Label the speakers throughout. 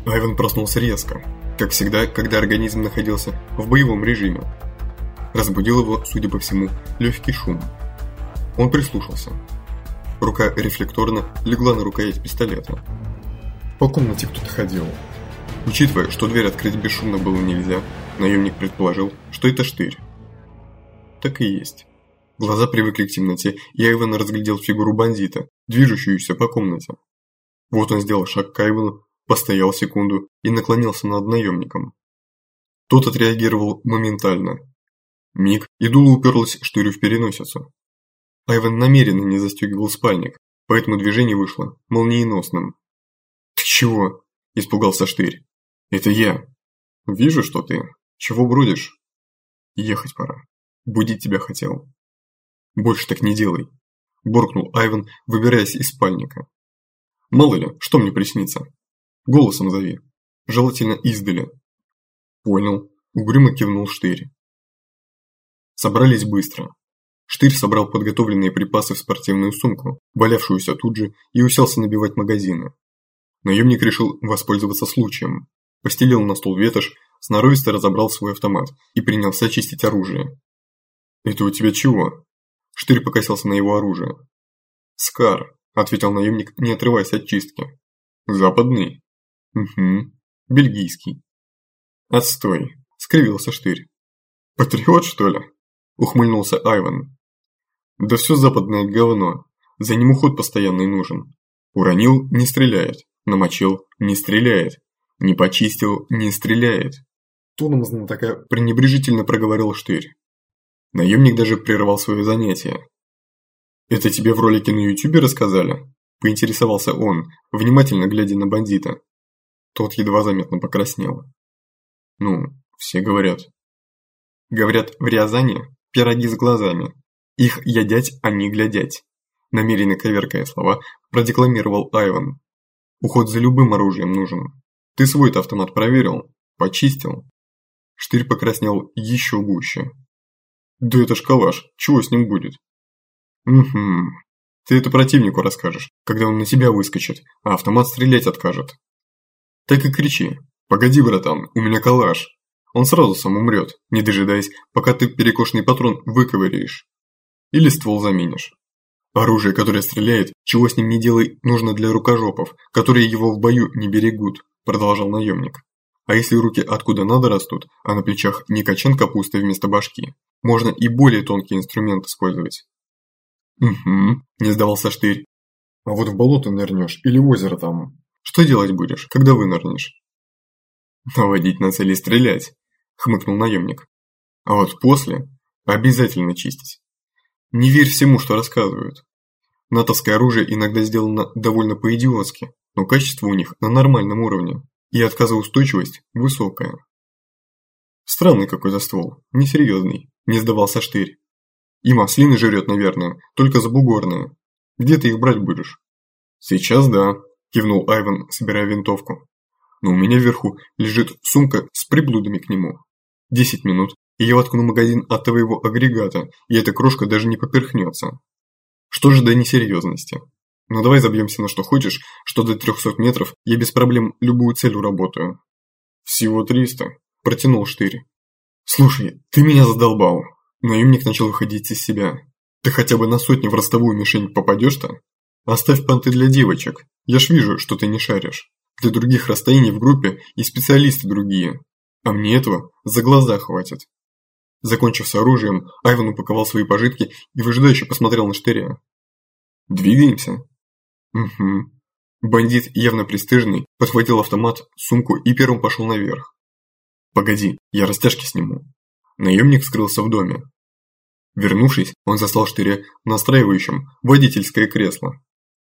Speaker 1: Айвен проснулся резко, как всегда, когда организм находился в боевом режиме. Разбудил его, судя по всему, легкий шум. Он прислушался. Рука рефлекторно легла на рукоять пистолета. По комнате кто-то ходил. Учитывая, что дверь открыть бесшумно было нельзя, наемник предположил, что это Штырь. Так и есть. Глаза привыкли к темноте, и Айвен разглядел фигуру бандита, движущуюся по комнате. Вот он сделал шаг к Айвену, постоял секунду и наклонился над наемником. Тот отреагировал моментально. Миг, и дуло уперлось Штырю в переносицу. Айвен намеренно не застегивал спальник, поэтому движение вышло молниеносным. «Ты чего?» – испугался Штырь. «Это я. Вижу, что ты. Чего бродишь?» «Ехать пора. Будить тебя хотел». «Больше так не делай», – буркнул Айвен, выбираясь из спальника. «Мало ли, что мне приснится. Голосом зови. Желательно издали». «Понял», – угрюмо кивнул Штырь. Собрались быстро. Штырь собрал подготовленные припасы в спортивную сумку, валявшуюся тут же, и уселся набивать магазины. Наемник решил воспользоваться случаем. Постелил на стол ветошь, сноровисто разобрал свой автомат и принялся чистить оружие. «Это у тебя чего?» Штырь покосился на его оружие. «Скар», – ответил наемник, не отрываясь от чистки. «Западный?» «Угу. Бельгийский». «Отстой», – скривился Штырь. «Патриот, что ли?» – ухмыльнулся Айвен. «Да все западное говно. За ним уход постоянный нужен. Уронил – не стреляет. Намочил – не стреляет. Не почистил – не стреляет». Тоном знатока пренебрежительно проговорил Штырь. Наемник даже прервал свое занятие. «Это тебе в ролике на ютубе рассказали?» – поинтересовался он, внимательно глядя на бандита. Тот едва заметно покраснел. «Ну, все говорят». «Говорят, в Рязани пироги с глазами. Их ядять, а не глядять», – намеренно коверкая слова, продекламировал Айвен. «Уход за любым оружием нужен. Ты свой-то автомат проверил? Почистил?» Штырь покраснел еще гуще. «Да это ж калаш, чего с ним будет?» «Угу. Ты это противнику расскажешь, когда он на тебя выскочит, а автомат стрелять откажет. Так и кричи: погоди, братан, у меня калаш». Он сразу сам умрет, не дожидаясь, пока ты перекошенный патрон выковыряешь. Или ствол заменишь. Оружие, которое стреляет, чего с ним не делай, нужно для рукожопов, которые его в бою не берегут, продолжал наемник. А если руки откуда надо растут, а на плечах не качан капусты вместо башки, можно и более тонкий инструмент использовать. «Угу», – не сдавался Штырь. «А вот в болото нырнешь или в озеро там, что делать будешь, когда вынырнешь?» «Наводить на цели стрелять», – хмыкнул наемник. «А вот после обязательно чистить. Не верь всему, что рассказывают. Натовское оружие иногда сделано довольно по-идиотски, но качество у них на нормальном уровне, и отказоустойчивость высокая». «Странный какой-то ствол, несерьезный», – не сдавался Штырь. «И маслины жрет, наверное, только забугорные. Где ты их брать будешь?» «Сейчас да», – кивнул Айвен, собирая винтовку. «Но у меня вверху лежит сумка с приблудами к нему. 10 минут, и я воткну магазин от твоего агрегата, и эта крошка даже не поперхнется. Что же до несерьезности? Ну давай забьемся на что хочешь, что до 300 метров я без проблем любую цель уработаю». «Всего 300», – протянул Штырь. «Слушай, ты меня задолбал». Наемник начал выходить из себя. «Ты хотя бы на сотню в ростовую мишень попадешь-то? Оставь понты для девочек, я ж вижу, что ты не шаришь. Для других расстояний в группе и специалисты другие, а мне этого за глаза хватит». Закончив с оружием, Айвен упаковал свои пожитки и выжидающе посмотрел на Штыря. «Двигаемся?» «Угу». Бандит, явно пристыженный, подхватил автомат, сумку и первым пошел наверх. «Погоди, я растяжки сниму». Наемник скрылся в доме. Вернувшись, он застал Штыря настраивающим водительское кресло.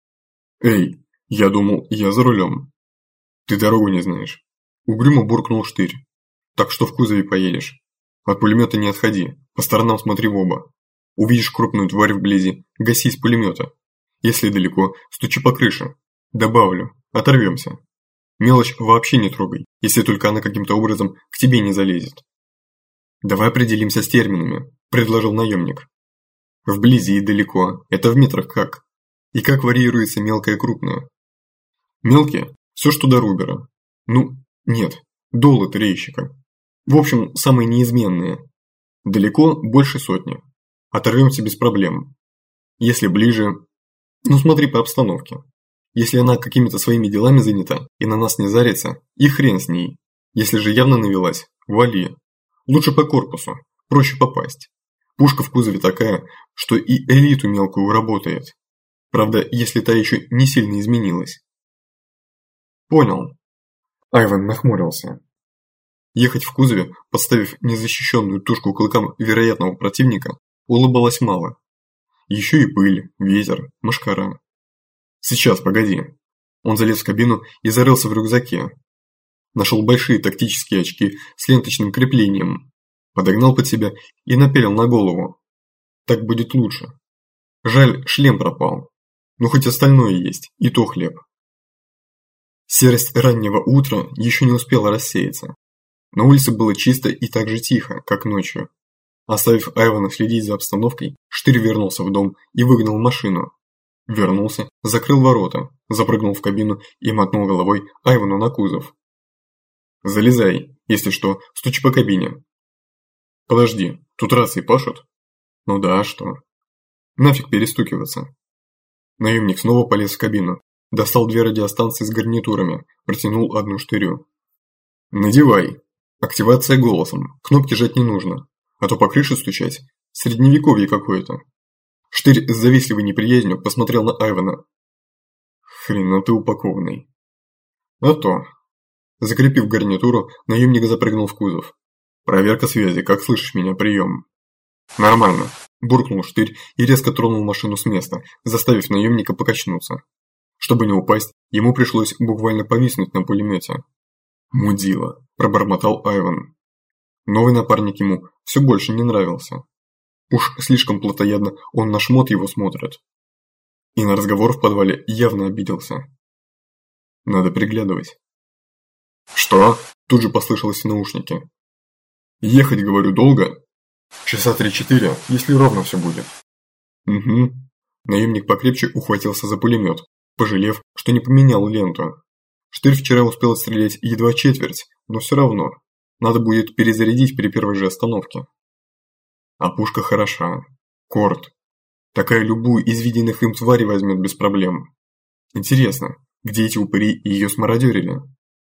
Speaker 1: «Эй, я думал, я за рулем». «Ты дорогу не знаешь». Угрюмо буркнул Штырь. «Так что в кузове поедешь. От пулемета не отходи, по сторонам смотри в оба. Увидишь крупную тварь вблизи, гаси из пулемета. Если далеко, стучи по крыше. Добавлю, оторвемся. Мелочь вообще не трогай, если только она каким-то образом к тебе не залезет». «Давай определимся с терминами», – предложил наемник. «Вблизи и далеко, это в метрах как? И как варьируется мелкое и крупное?» «Мелкие – все, что до рубера. Ну, нет, до лотерейщика. В общем, самые неизменные. Далеко больше сотни. Оторвемся без проблем. Если ближе, ну смотри по обстановке. Если она какими-то своими делами занята и на нас не зарится, и хрен с ней. Если же явно навелась, вали. Лучше по корпусу, проще попасть. Пушка в кузове такая, что и элиту мелкую работает. Правда, если та еще не сильно изменилась. Понял. Айван нахмурился. Ехать в кузове, подставив незащищенную тушку клыкам вероятного противника, улыбалось мало. Еще и пыль, ветер, мошкара. Сейчас, погоди. Он залез в кабину и зарылся в рюкзаке. Нашел большие тактические очки с ленточным креплением. Подогнал под себя и напялил на голову. Так будет лучше. Жаль, шлем пропал. Но хоть остальное есть, и то хлеб. Серость раннего утра еще не успела рассеяться. На улице было чисто и так же тихо, как ночью. Оставив Айвана следить за обстановкой, Штырь вернулся в дом и выгнал машину. Вернулся, закрыл ворота, запрыгнул в кабину и мотнул головой Айвану на кузов. «Залезай, если что, стучи по кабине». «Подожди, тут рации пашут?» «Ну да, а что?» «Нафиг перестукиваться». Наемник снова полез в кабину, достал 2 радиостанции с гарнитурами, протянул одну Штырю. «Надевай. Активация голосом, кнопки жать не нужно, а то по крыше стучать, средневековье какое-то». Штырь с завистливой неприязнью посмотрел на Айвана. «Хрена ты упакованный». «А то». Закрепив гарнитуру, наемник запрыгнул в кузов. «Проверка связи, как слышишь меня, прием». «Нормально», – буркнул Штырь и резко тронул машину с места, заставив наемника покачнуться. Чтобы не упасть, ему пришлось буквально повиснуть на пулемете. «Мудила», – пробормотал Айван. Новый напарник ему все больше не нравился. Уж слишком плотоядно он на шмот его смотрит. И на разговор в подвале явно обиделся. Надо приглядывать. «Что?» – тут же послышалось в наушнике. «Ехать, говорю, долго?» «Часа 3-4, если ровно все будет». «Угу». Наемник покрепче ухватился за пулемет, пожалев, что не поменял ленту. Штырь вчера успел стрелять едва четверть, но все равно. Надо будет перезарядить при первой же остановке. А пушка хороша. Корт. Такая любую из виденных им тварей возьмет без проблем. Интересно, где эти упыри ее смародерили?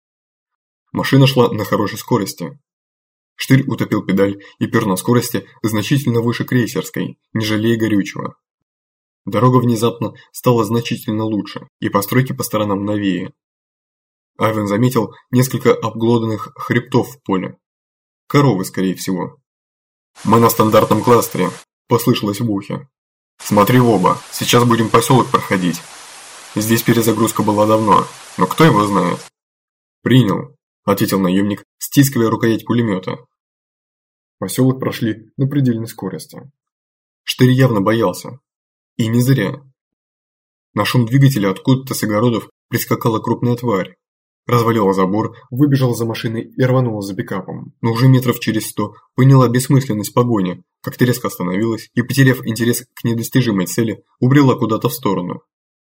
Speaker 1: Машина шла на хорошей скорости. Штырь утопил педаль и пер на скорости значительно выше крейсерской, не жалея горючего. Дорога внезапно стала значительно лучше, и постройки по сторонам новее. Айван заметил несколько обглоданных хребтов в поле. Коровы, скорее всего. «Мы на стандартном кластере», – послышалось в ухе. «Смотри в оба, сейчас будем поселок проходить. Здесь перезагрузка была давно, но кто его знает?» «Принял», – ответил наемник, стискивая рукоять пулемета. Поселок прошли на предельной скорости. Штырь явно боялся. И не зря. На шум двигателя откуда-то с огородов прискакала крупная тварь. Развалила забор, выбежала за машиной и рванула за пикапом, но уже метров через 100 поняла бессмысленность погони, как-то резко остановилась и, потеряв интерес к недостижимой цели, убрела куда-то в сторону.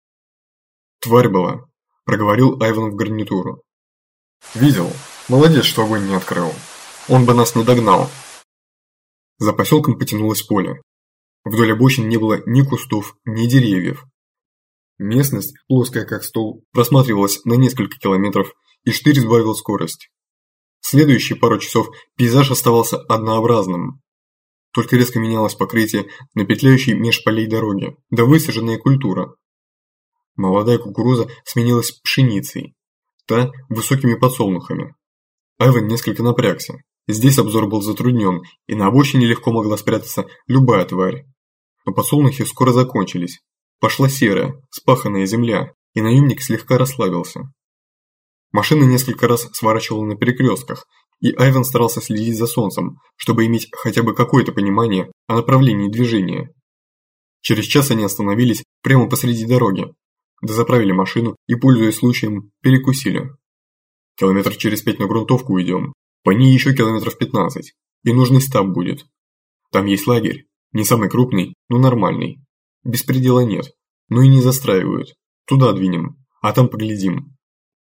Speaker 1: «Тварь была», – проговорил Айван в гарнитуру. «Видел. Молодец, что огонь не открыл. Он бы нас не догнал». За поселком потянулось поле. Вдоль обочин не было ни кустов, ни деревьев. Местность, плоская как стол, просматривалась на несколько километров, и Штырь сбавил скорость. Следующие пару часов пейзаж оставался однообразным. Только резко менялось покрытие на петляющей меж полей дороги, да высаженная культура. Молодая кукуруза сменилась пшеницей, та – высокими подсолнухами. Айван несколько напрягся. Здесь обзор был затруднен, и на обочине легко могла спрятаться любая тварь. Но подсолнухи скоро закончились. Пошла серая, спаханная земля, и наемник слегка расслабился. Машина несколько раз сворачивала на перекрестках, и Айван старался следить за солнцем, чтобы иметь хотя бы какое-то понимание о направлении движения. Через час они остановились прямо посреди дороги, дозаправили машину и, пользуясь случаем, перекусили. Километров через 5 на грунтовку уйдем, по ней еще километров 15, и нужный стаб будет. Там есть лагерь, не самый крупный, но нормальный. Беспредела нет, но и не застраивают. Туда двинем, а там поглядим.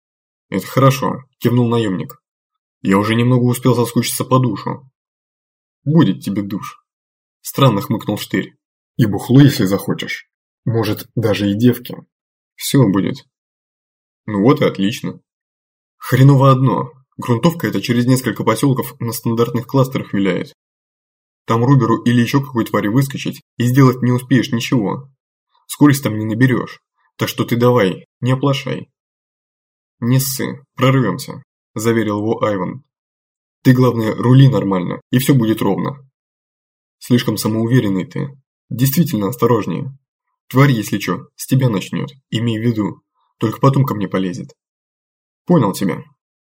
Speaker 1: Это хорошо, кивнул наемник. Я уже немного успел соскучиться по душу. Будет тебе душ. Странно хмыкнул Штырь. И бухло, если захочешь. Может, даже и девки. Все будет. Ну вот и отлично. Хреново одно. Грунтовка эта через несколько поселков на стандартных кластерах виляет. Там Руберу или еще какой твари выскочить, и сделать не успеешь ничего. Скорость там не наберешь. Так что ты давай, не оплошай. Не ссы, прорвемся, заверил его Айван. Ты, главное, рули нормально, и все будет ровно. Слишком самоуверенный ты. Действительно осторожнее. Тварь, если что, с тебя начнет, имей в виду. Только потом ко мне полезет. Понял тебя.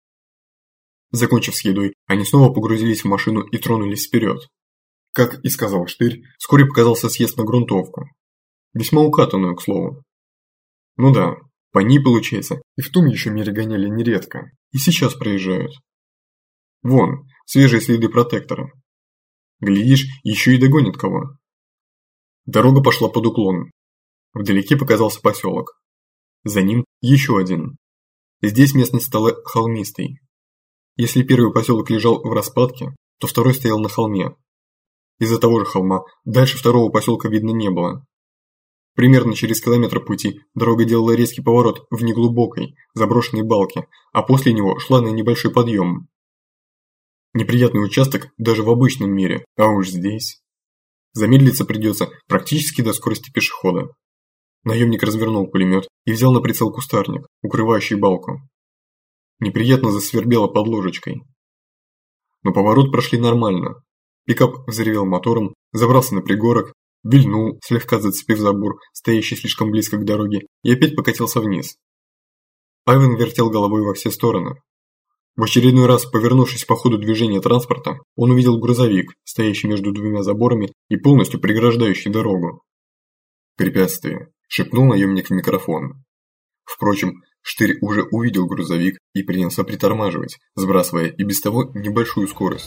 Speaker 1: Закончив с едой, они снова погрузились в машину и тронулись вперед. Как и сказал Штырь, вскоре показался съезд на грунтовку. Весьма укатанную, к слову. Ну да, по ней получается, и в том еще мире гоняли нередко, и сейчас проезжают. Вон, свежие следы протектора. Глядишь, еще и догонит кого. Дорога пошла под уклон. Вдалеке показался поселок. За ним еще один. Здесь местность стала холмистой. Если первый поселок лежал в распадке, то второй стоял на холме. Из-за того же холма дальше второго поселка видно не было. Примерно через километр пути дорога делала резкий поворот в неглубокой, заброшенной балке, а после него шла на небольшой подъем. Неприятный участок даже в обычном мире, а уж здесь. Замедлиться придется практически до скорости пешехода. Наемник развернул пулемет и взял на прицел кустарник, укрывающий балку. Неприятно засвербело под ложечкой. Но поворот прошли нормально. Пикап взревел мотором, забрался на пригорок, вильнул, слегка зацепив забор, стоящий слишком близко к дороге, и опять покатился вниз. Айвен вертел головой во все стороны. В очередной раз, повернувшись по ходу движения транспорта, он увидел грузовик, стоящий между двумя заборами и полностью преграждающий дорогу. «Препятствие», – шепнул наемник в микрофон. Впрочем, Штырь уже увидел грузовик и принялся притормаживать, сбрасывая и без того небольшую скорость.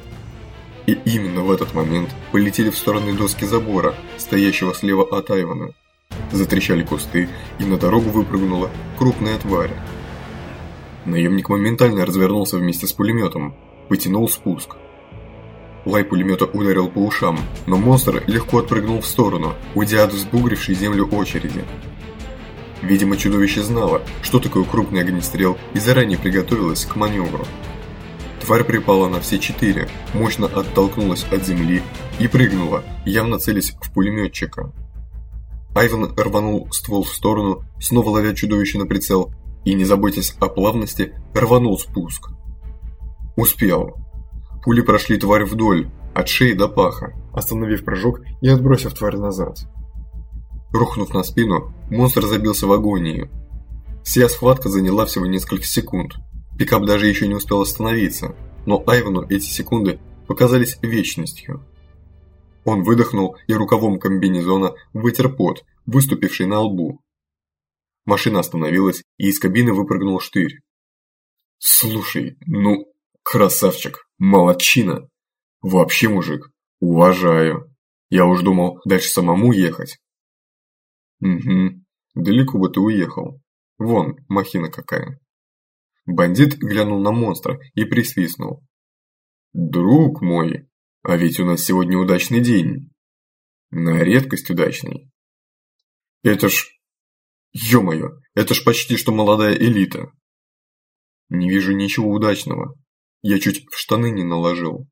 Speaker 1: И именно в этот момент полетели в стороны доски забора, стоящего слева от Айвана. Затрещали кусты, и на дорогу выпрыгнула крупная тварь. Наемник моментально развернулся вместе с пулеметом, потянул спуск. Лай пулемета ударил по ушам, но монстр легко отпрыгнул в сторону, уйдя от взбугрившей землю очереди. Видимо, чудовище знало, что такое крупный огнестрел, и заранее приготовилось к маневру. Тварь припала на все четыре, мощно оттолкнулась от земли и прыгнула, явно целясь в пулеметчика. Айван рванул ствол в сторону, снова ловя чудовище на прицел, и, не заботясь о плавности, рванул спуск. Успел. Пули прошли тварь вдоль, от шеи до паха, остановив прыжок и отбросив тварь назад. Рухнув на спину, монстр забился в агонии. Вся схватка заняла всего несколько секунд. Пикап даже еще не успел остановиться, но Айвану эти секунды показались вечностью. Он выдохнул и рукавом комбинезона вытер пот, выступивший на лбу. Машина остановилась, и из кабины выпрыгнул Штырь. «Слушай, ну, красавчик, молодчина! Вообще, мужик, уважаю. Я уж думал, дальше самому ехать». «Угу, далеко бы ты уехал. Вон, махина какая». Бандит глянул на монстра и присвистнул. «Друг мой, а ведь у нас сегодня удачный день. На редкость удачный. Это ж... Ё-моё, это ж почти что молодая элита. Не вижу ничего удачного. Я чуть в штаны не наложил».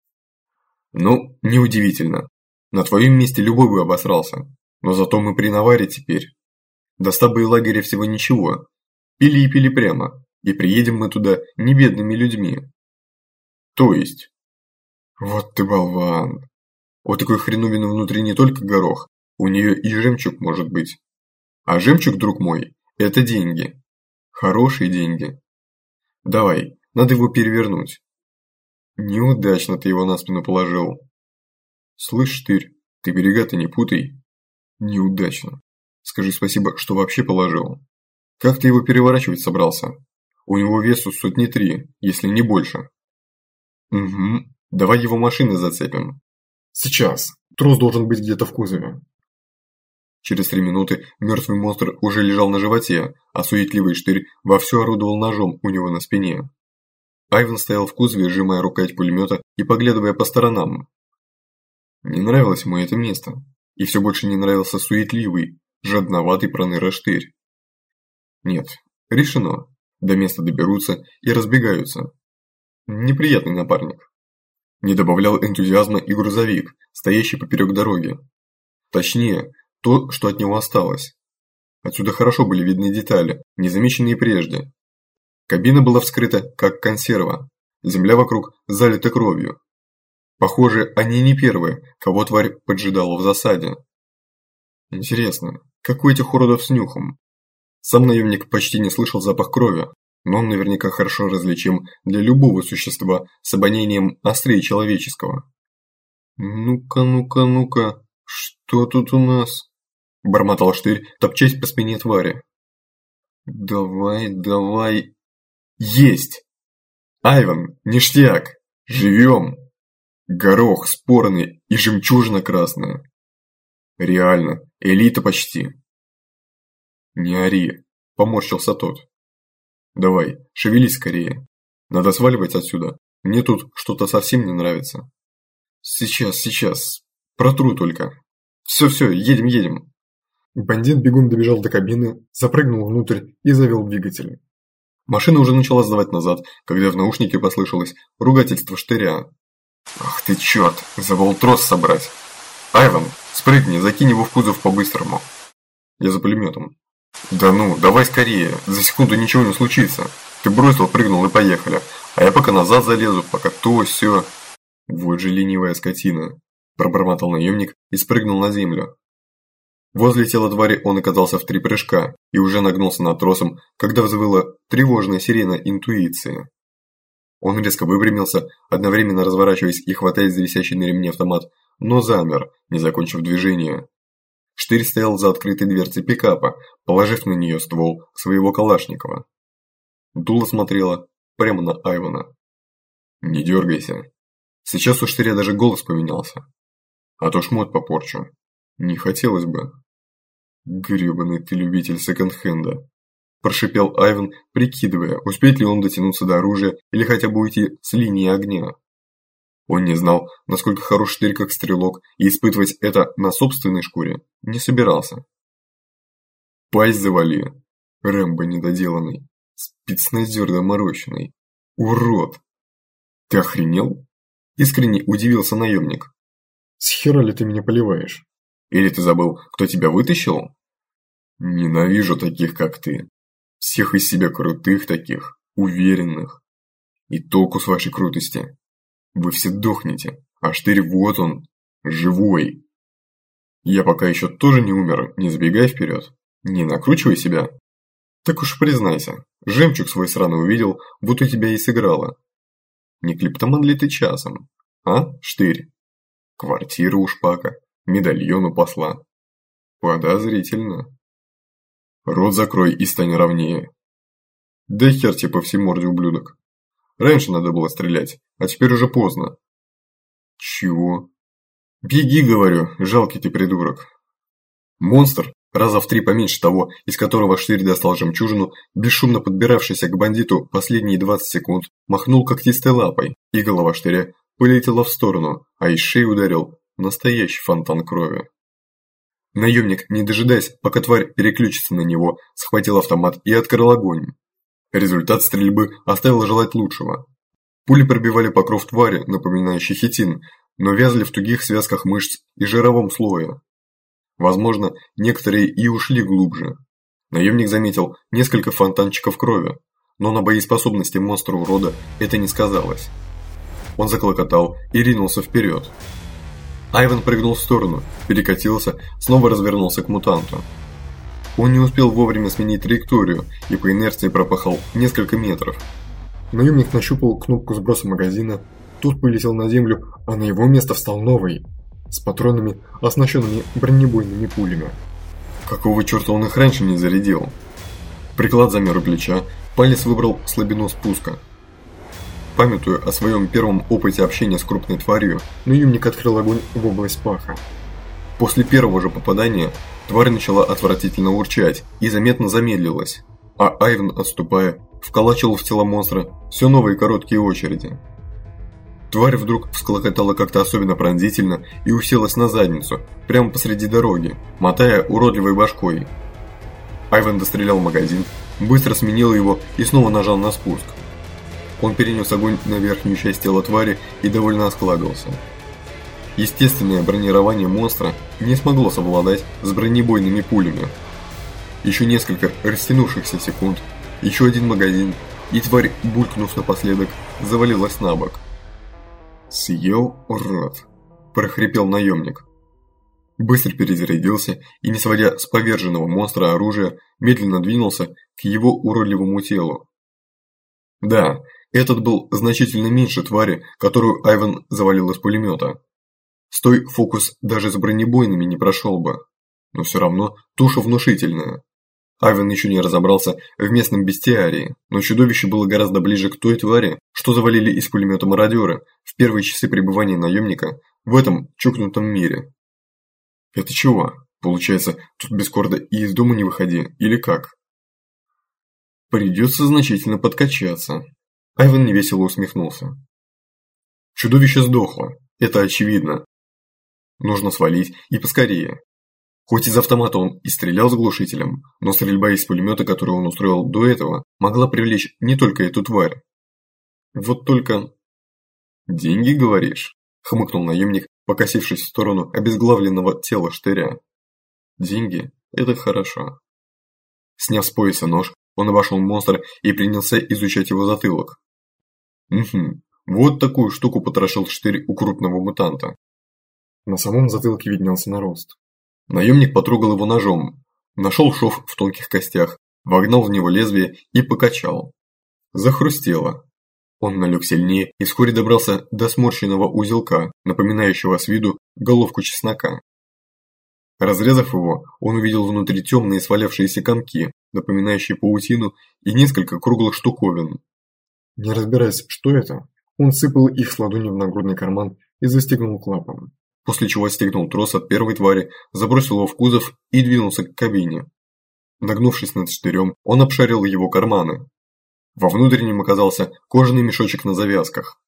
Speaker 1: «Ну, неудивительно. На твоем месте любой бы обосрался. Но зато мы при наваре теперь. До стаба и лагеря всего ничего. Пили и пили прямо. И приедем мы туда не бедными людьми». «То есть?» «Вот ты болван. У такой хреновины внутри не только горох, у нее и жемчуг может быть. А жемчуг, друг мой, это деньги. Хорошие деньги. Давай, надо его перевернуть». «Неудачно ты его на спину положил». «Слышь, Штырь, ты берега-то не путай». «Неудачно. Скажи спасибо, что вообще положил. Как ты его переворачивать собрался? У него весу 103, если не больше». «Угу. Давай его машины зацепим». «Сейчас. Трос должен быть где-то в кузове». Через 3 минуты мертвый монстр уже лежал на животе, а суетливый Штырь вовсю орудовал ножом у него на спине. Айвен стоял в кузове, сжимая рукоять пулемета и поглядывая по сторонам. Не нравилось ему это место, и все больше не нравился суетливый, жадноватый проныра Штырь. Нет, решено. До места доберутся и разбегаются. Неприятный напарник. Не добавлял энтузиазма и грузовик, стоящий поперек дороги. Точнее, то, что от него осталось. Отсюда хорошо были видны детали, незамеченные прежде. Кабина была вскрыта, как консерва. Земля вокруг залита кровью. Похоже, они не первые, кого тварь поджидала в засаде. Интересно, как у этих уродов с нюхом? Сам наемник почти не слышал запах крови, но он наверняка хорошо различим для любого существа с обонянием острее человеческого. «Ну-ка, ну-ка, ну-ка, что тут у нас?» – бормотал Штырь, топчась по спине твари. «Давай, давай...» «Есть! Айвен, ништяк! Живем! Горох спорный и жемчужина красная. Реально, элита почти». «Не ори», – поморщился тот. «Давай, шевелись скорее. Надо сваливать отсюда. Мне тут что-то совсем не нравится». Сейчас. Протру только. Все, едем. Бандит бегом добежал до кабины, запрыгнул внутрь и завел двигатель. Машина уже начала сдавать назад, когда в наушнике послышалось ругательство Штыря. «Ах ты черт, забыл трос собрать! Айвен, спрыгни, закинь его в кузов по-быстрому». Я за пулеметом. «Да ну, давай скорее, за секунду ничего не случится. Ты бросил, прыгнул и поехали. А я пока назад залезу, пока то, сё». «Вот же ленивая скотина», – пробормотал наемник и спрыгнул на землю. Возле тела твари он оказался в 3 прыжка и уже нагнулся над тросом, когда взвыла тревожная сирена интуиции. Он резко выпрямился, одновременно разворачиваясь и хватаясь за висящий на ремне автомат, но замер, не закончив движение. Штырь стоял за открытой дверцей пикапа, положив на нее ствол своего Калашникова. Дуло смотрела прямо на Айвена. «Не дергайся. Сейчас у Штыря даже голос поменялся. А то шмот попорчу. Не хотелось бы». «Гребаный ты любитель секонд-хенда», – прошипел Айвен, прикидывая, успеет ли он дотянуться до оружия или хотя бы уйти с линии огня. Он не знал, насколько хорош Штырь как стрелок, и испытывать это на собственной шкуре не собирался. «Пасть завали, Рэмбо недоделанный, спецназер доморощенный, урод!» «Ты охренел?» – искренне удивился наемник. «С хера ли ты меня поливаешь? Или ты забыл, кто тебя вытащил?» «Ненавижу таких, как ты. Всех из себя крутых таких, уверенных. И толку с вашей крутости. Вы все дохнете, а Штырь вот он, живой. Я пока еще тоже не умер, не забегай вперед, не накручивай себя. Так уж признайся, жемчуг свой сраный увидел, вот у тебя и сыграло. Не клептоман ли ты часом, а, Штырь? Квартира у шпака, медальон у посла. Подозрительно. Рот закрой и стань ровнее. Да хер тебе по всей морде, ублюдок. Раньше надо было стрелять, а теперь уже поздно». «Чего?» «Беги, говорю, жалкий ты придурок». Монстр, раза в 3 поменьше того, из которого Штырь достал жемчужину, бесшумно подбиравшийся к бандиту последние 20 секунд, махнул когтистой лапой, и голова Штыря полетела в сторону, а из шеи ударил настоящий фонтан крови. Наемник, не дожидаясь, пока тварь переключится на него, схватил автомат и открыл огонь. Результат стрельбы оставил желать лучшего. Пули пробивали покров твари, напоминающий хитин, но вязли в тугих связках мышц и жировом слое. Возможно, некоторые и ушли глубже. Наемник заметил несколько фонтанчиков крови, но на боеспособности монстра-урода это не сказалось. Он заклокотал и ринулся вперед. Айвен прыгнул в сторону, перекатился, снова развернулся к мутанту. Он не успел вовремя сменить траекторию и по инерции пропахал несколько метров. Наемник нащупал кнопку сброса магазина, тут полетел на землю, а на его место встал новый, с патронами, оснащенными бронебойными пулями. Какого черта он их раньше не зарядил? Приклад замер у плеча, палец выбрал слабину спуска. Памятуя о своем первом опыте общения с крупной тварью, наемник открыл огонь в область паха. После первого же попадания тварь начала отвратительно урчать и заметно замедлилась, а Айвен, отступая, вколачивал в тело монстра все новые короткие очереди. Тварь вдруг всколокотала как-то особенно пронзительно и уселась на задницу, прямо посреди дороги, мотая уродливой башкой. Айвен дострелял магазин, быстро сменил его и снова нажал на спуск. Он перенес огонь на верхнюю часть тела твари и довольно осклабился. Естественное бронирование монстра не смогло совладать с бронебойными пулями. Еще несколько растянувшихся секунд, еще один магазин, и тварь, булькнув напоследок, завалилась на бок. «Съел, урод!» – прохрипел наемник. Быстро перезарядился и, не сводя с поверженного монстра оружия, медленно двинулся к его уродливому телу. Да, этот был значительно меньше твари, которую Айвен завалил из пулемета. С той фокус даже с бронебойными не прошел бы, но все равно туша внушительная. Айвен еще не разобрался в местном бестиарии, но чудовище было гораздо ближе к той твари, что завалили из пулемета мародеры в первые часы пребывания наемника в этом чокнутом мире. Это чего? Получается, тут без корда и из дома не выходи, или как? Придется значительно подкачаться. Айвен невесело усмехнулся. Чудовище сдохло, это очевидно. Нужно свалить и поскорее. Хоть из автомата он и стрелял с глушителем, но стрельба из пулемета, которую он устроил до этого, могла привлечь не только эту тварь. Вот только... «Деньги, говоришь?» – хмыкнул наемник, покосившись в сторону обезглавленного тела штыря. «Деньги – это хорошо». Сняв с пояса нож, он обошел монстра и принялся изучать его затылок. Угу, вот такую штуку потрошил штырь у крупного мутанта. На самом затылке виднелся нарост. Наемник потрогал его ножом, нашел шов в тонких костях, вогнал в него лезвие и покачал. Захрустело. Он налег сильнее и вскоре добрался до сморщенного узелка, напоминающего с виду головку чеснока. Разрезав его, он увидел внутри темные свалявшиеся комки, напоминающие паутину, и несколько круглых штуковин. Не разбираясь, что это, он сыпал их с ладони в нагрудный карман и застегнул клапан. После чего отстегнул трос от первой твари, забросил его в кузов и двинулся к кабине. Нагнувшись над штырем, он обшарил его карманы. Во внутреннем оказался кожаный мешочек на завязках.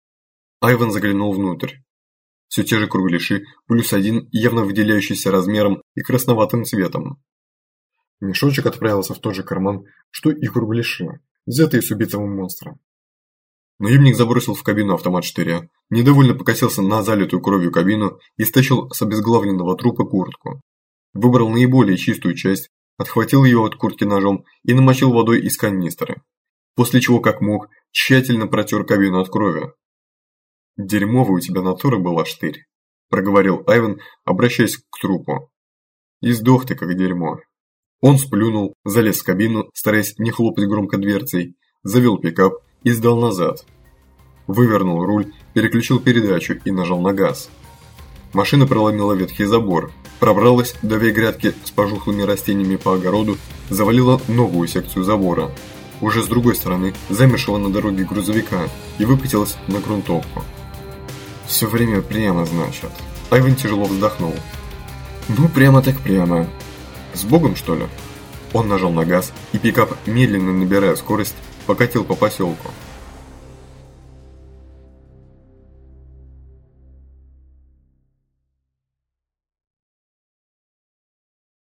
Speaker 1: Айвен заглянул внутрь. Все те же кругляши, плюс один, явно выделяющийся размером и красноватым цветом. Мешочек отправился в тот же карман, что и кругляши, взятые с убитого монстра. Наемник забросил в кабину автомат штыря, недовольно покосился на залитую кровью кабину и стащил с обезглавленного трупа куртку. Выбрал наиболее чистую часть, отхватил ее от куртки ножом и намочил водой из канистры, после чего как мог тщательно протер кабину от крови. «Дерьмовая у тебя натура была, штырь», – проговорил Айвен, обращаясь к трупу. «И сдох ты как дерьмо». Он сплюнул, залез в кабину, стараясь не хлопать громко дверцей, завел пикап и сдал назад. Вывернул руль, переключил передачу и нажал на газ. Машина проломила ветхий забор, пробралась до две грядки с пожухлыми растениями по огороду, завалила новую секцию забора, уже с другой стороны замершего на дороге грузовика, и выкатилась на грунтовку. Все время прямо, значит. Айвен тяжело вздохнул. Ну, прямо так прямо. С Богом, что ли? Он нажал на газ, и пикап, медленно набирая скорость, покатил по поселку.